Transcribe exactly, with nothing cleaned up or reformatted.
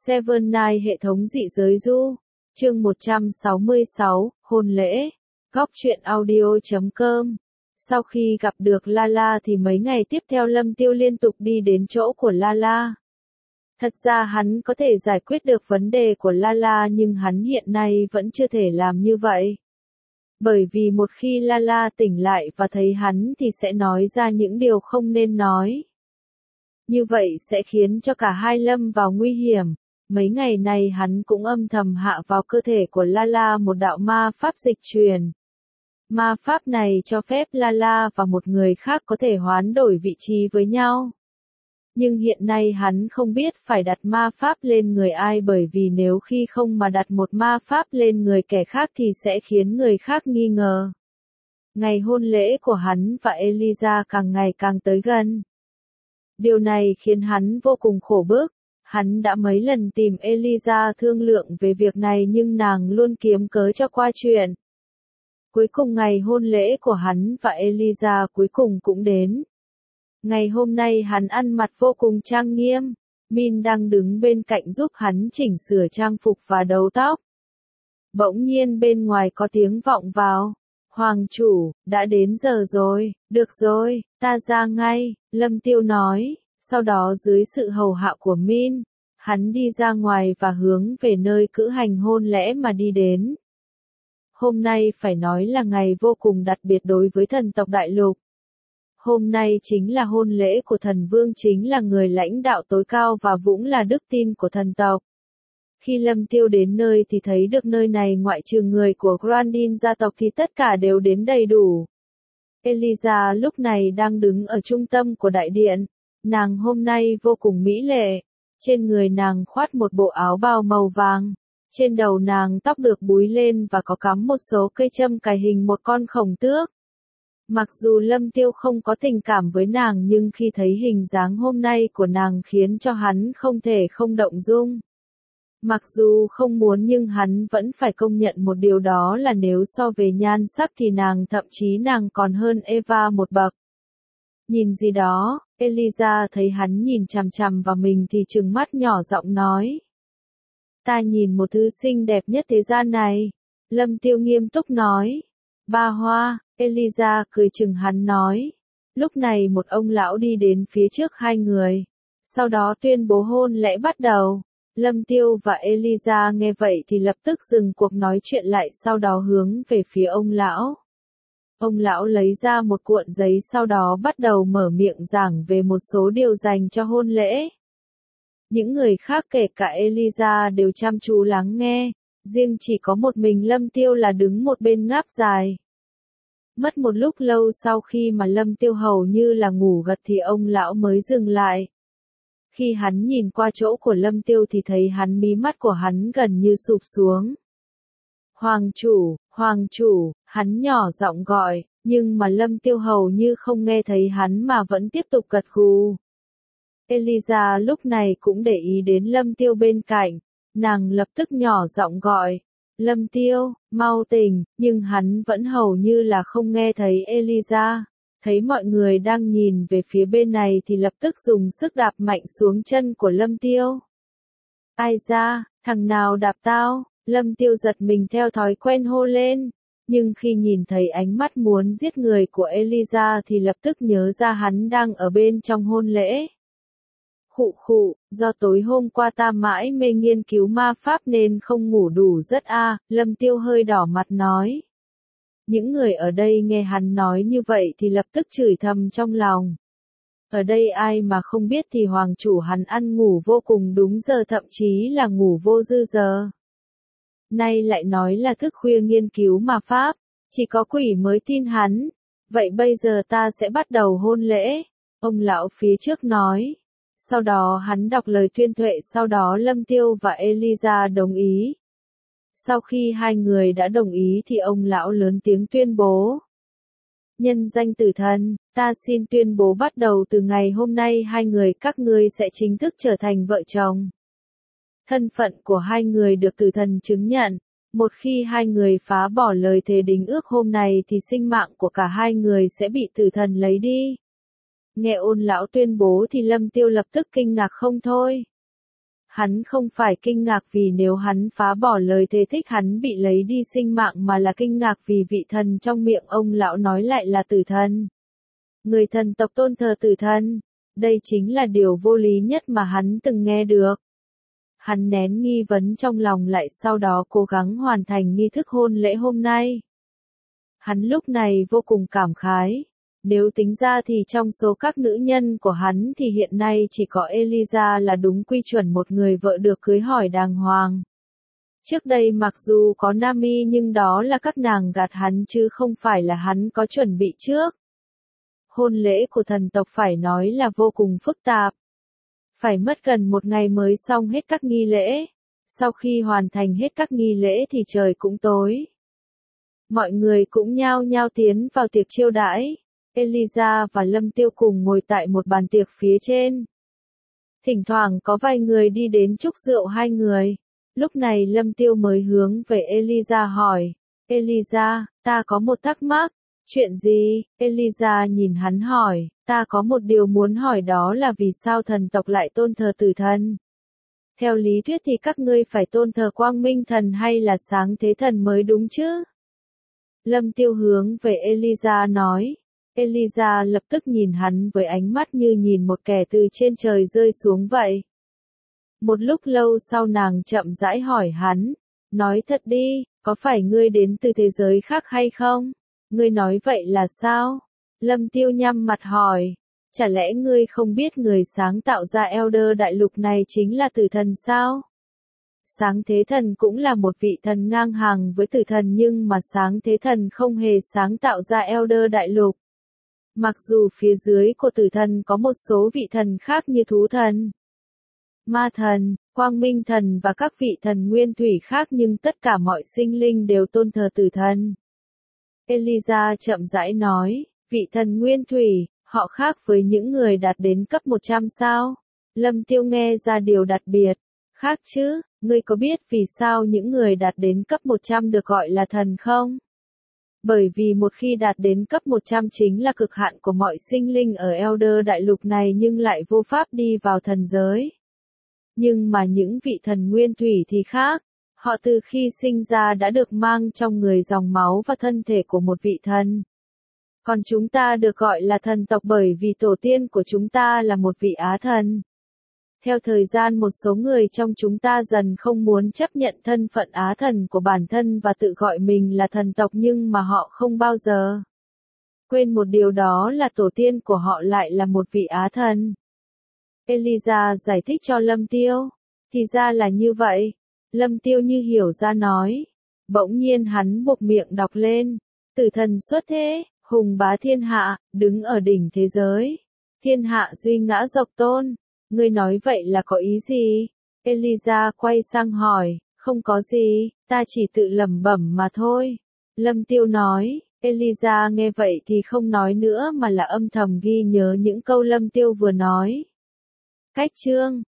Seven Night hệ thống dị giới du. Chương một trăm sáu mươi sáu, hôn lễ. Góc truyện audio chấm com. Sau khi gặp được Lala thì mấy ngày tiếp theo Lâm Tiêu liên tục đi đến chỗ của Lala. Thật ra hắn có thể giải quyết được vấn đề của Lala nhưng hắn hiện nay vẫn chưa thể làm như vậy. Bởi vì một khi Lala tỉnh lại và thấy hắn thì sẽ nói ra những điều không nên nói. Như vậy sẽ khiến cho cả hai lâm vào nguy hiểm. Mấy ngày này hắn cũng âm thầm hạ vào cơ thể của Lala một đạo ma pháp dịch truyền. Ma pháp này cho phép Lala và một người khác có thể hoán đổi vị trí với nhau. Nhưng hiện nay hắn không biết phải đặt ma pháp lên người ai bởi vì nếu khi không mà đặt một ma pháp lên người kẻ khác thì sẽ khiến người khác nghi ngờ. Ngày hôn lễ của hắn và Eliza càng ngày càng tới gần. Điều này khiến hắn vô cùng khổ bức. Hắn đã mấy lần tìm Eliza thương lượng về việc này nhưng nàng luôn kiếm cớ cho qua chuyện. Cuối cùng ngày hôn lễ của hắn và Eliza cuối cùng cũng đến. Ngày hôm nay hắn ăn mặc vô cùng trang nghiêm. Min đang đứng bên cạnh giúp hắn chỉnh sửa trang phục và đầu tóc. Bỗng nhiên bên ngoài có tiếng vọng vào. Hoàng chủ, đã đến giờ rồi, được rồi, ta ra ngay, Lâm Tiêu nói. Sau đó dưới sự hầu hạ của Min, hắn đi ra ngoài và hướng về nơi cử hành hôn lễ mà đi đến. Hôm nay phải nói là ngày vô cùng đặc biệt đối với thần tộc Đại Lục. Hôm nay chính là hôn lễ của thần vương, chính là người lãnh đạo tối cao và cũng là đức tin của thần tộc. Khi Lâm Tiêu đến nơi thì thấy được nơi này ngoại trừ người của Grandin gia tộc thì tất cả đều đến đầy đủ. Eliza lúc này đang đứng ở trung tâm của đại điện. Nàng hôm nay vô cùng mỹ lệ. Trên người nàng khoác một bộ áo bào màu vàng. Trên đầu nàng tóc được búi lên và có cắm một số cây châm cài hình một con khổng tước. Mặc dù Lâm Tiêu không có tình cảm với nàng nhưng khi thấy hình dáng hôm nay của nàng khiến cho hắn không thể không động dung. Mặc dù không muốn nhưng hắn vẫn phải công nhận một điều đó là nếu so về nhan sắc thì nàng thậm chí nàng còn hơn Eva một bậc. Nhìn gì đó, Eliza thấy hắn nhìn chằm chằm vào mình thì trừng mắt nhỏ giọng nói. Ta nhìn một thứ xinh đẹp nhất thế gian này. Lâm Tiêu nghiêm túc nói. Ba Hoa, Eliza cười chừng hắn nói. Lúc này một ông lão đi đến phía trước hai người. Sau đó tuyên bố hôn lễ bắt đầu. Lâm Tiêu và Eliza nghe vậy thì lập tức dừng cuộc nói chuyện lại sau đó hướng về phía ông lão. Ông lão lấy ra một cuộn giấy sau đó bắt đầu mở miệng giảng về một số điều dành cho hôn lễ. Những người khác kể cả Eliza đều chăm chú lắng nghe, riêng chỉ có một mình Lâm Tiêu là đứng một bên ngáp dài. Mất một lúc lâu sau khi mà Lâm Tiêu hầu như là ngủ gật thì ông lão mới dừng lại. Khi hắn nhìn qua chỗ của Lâm Tiêu thì thấy hắn mí mắt của hắn gần như sụp xuống. Hoàng chủ, hoàng chủ, hắn nhỏ giọng gọi, nhưng mà Lâm Tiêu hầu như không nghe thấy hắn mà vẫn tiếp tục gật gù. Eliza lúc này cũng để ý đến Lâm Tiêu bên cạnh, nàng lập tức nhỏ giọng gọi, Lâm Tiêu, mau tỉnh, nhưng hắn vẫn hầu như là không nghe thấy Eliza. Thấy mọi người đang nhìn về phía bên này thì lập tức dùng sức đạp mạnh xuống chân của Lâm Tiêu. Ai ra, thằng nào đạp tao? Lâm Tiêu giật mình theo thói quen hô lên. Nhưng khi nhìn thấy ánh mắt muốn giết người của Eliza thì lập tức nhớ ra hắn đang ở bên trong hôn lễ. Khụ khụ, do tối hôm qua ta mãi mê nghiên cứu ma pháp nên không ngủ đủ giấc a, à, Lâm Tiêu hơi đỏ mặt nói. Những người ở đây nghe hắn nói như vậy thì lập tức chửi thầm trong lòng. Ở đây ai mà không biết thì hoàng chủ hắn ăn ngủ vô cùng đúng giờ, thậm chí là ngủ vô dư giờ. Nay lại nói là thức khuya nghiên cứu ma pháp, chỉ có quỷ mới tin hắn. Vậy bây giờ ta sẽ bắt đầu hôn lễ, ông lão phía trước nói. Sau đó hắn đọc lời tuyên thệ, sau đó Lâm Tiêu và Eliza đồng ý. Sau khi hai người đã đồng ý thì ông lão lớn tiếng tuyên bố. Nhân danh tử thần, ta xin tuyên bố bắt đầu từ ngày hôm nay hai người các ngươi sẽ chính thức trở thành vợ chồng. Thân phận của hai người được tử thần chứng nhận. Một khi hai người phá bỏ lời thề đính ước hôm nay thì sinh mạng của cả hai người sẽ bị tử thần lấy đi. Nghe ôn lão tuyên bố thì Lâm Tiêu lập tức kinh ngạc không thôi. Hắn không phải kinh ngạc vì nếu hắn phá bỏ lời thề thích hắn bị lấy đi sinh mạng mà là kinh ngạc vì vị thần trong miệng ông lão nói lại là tử thần. Người thần tộc tôn thờ tử thần. Đây chính là điều vô lý nhất mà hắn từng nghe được. Hắn nén nghi vấn trong lòng lại sau đó cố gắng hoàn thành nghi thức hôn lễ hôm nay. Hắn lúc này vô cùng cảm khái. Nếu tính ra thì trong số các nữ nhân của hắn thì hiện nay chỉ có Eliza là đúng quy chuẩn một người vợ được cưới hỏi đàng hoàng. Trước đây mặc dù có Nami nhưng đó là các nàng gạt hắn chứ không phải là hắn có chuẩn bị trước. Hôn lễ của thần tộc phải nói là vô cùng phức tạp. Phải mất gần một ngày mới xong hết các nghi lễ. Sau khi hoàn thành hết các nghi lễ thì trời cũng tối. Mọi người cũng nhao nhao tiến vào tiệc chiêu đãi. Eliza và Lâm Tiêu cùng ngồi tại một bàn tiệc phía trên. Thỉnh thoảng có vài người đi đến chúc rượu hai người. Lúc này Lâm Tiêu mới hướng về Eliza hỏi. Eliza, ta có một thắc mắc. Chuyện gì? Eliza nhìn hắn hỏi. Ta có một điều muốn hỏi đó là vì sao thần tộc lại tôn thờ tử thần? Theo lý thuyết thì các ngươi phải tôn thờ quang minh thần hay là sáng thế thần mới đúng chứ? Lâm Tiêu hướng về Eliza nói. Eliza lập tức nhìn hắn với ánh mắt như nhìn một kẻ từ trên trời rơi xuống vậy. Một lúc lâu sau nàng chậm rãi hỏi hắn, nói thật đi, có phải ngươi đến từ thế giới khác hay không? Ngươi nói vậy là sao? Lâm Tiêu nhăm mặt hỏi, chả lẽ ngươi không biết người sáng tạo ra Elder đại lục này chính là tử thần sao? Sáng thế thần cũng là một vị thần ngang hàng với tử thần nhưng mà sáng thế thần không hề sáng tạo ra Elder đại lục. Mặc dù phía dưới của tử thần có một số vị thần khác như thú thần, ma thần, quang minh thần và các vị thần nguyên thủy khác nhưng tất cả mọi sinh linh đều tôn thờ tử thần. Eliza chậm rãi nói, vị thần nguyên thủy, họ khác với những người đạt đến cấp một trăm sao? Lâm Tiêu nghe ra điều đặc biệt. Khác chứ, ngươi có biết vì sao những người đạt đến cấp một trăm được gọi là thần không? Bởi vì một khi đạt đến cấp một trăm chính là cực hạn của mọi sinh linh ở Elder đại lục này nhưng lại vô pháp đi vào thần giới. Nhưng mà những vị thần nguyên thủy thì khác. Họ từ khi sinh ra đã được mang trong người dòng máu và thân thể của một vị thần. Còn chúng ta được gọi là thần tộc bởi vì tổ tiên của chúng ta là một vị á thần. Theo thời gian một số người trong chúng ta dần không muốn chấp nhận thân phận á thần của bản thân và tự gọi mình là thần tộc nhưng mà họ không bao giờ quên một điều đó là tổ tiên của họ lại là một vị á thần. Eliza giải thích cho Lâm Tiêu. Thì ra là như vậy. Lâm Tiêu như hiểu ra nói. Bỗng nhiên hắn buộc miệng đọc lên. Tử thần xuất thế, hùng bá thiên hạ, đứng ở đỉnh thế giới. Thiên hạ duy ngã độc tôn. Ngươi nói vậy là có ý gì? Eliza quay sang hỏi. Không có gì, ta chỉ tự lẩm bẩm mà thôi. Lâm Tiêu nói. Eliza nghe vậy thì không nói nữa mà là âm thầm ghi nhớ những câu Lâm Tiêu vừa nói. Cách chương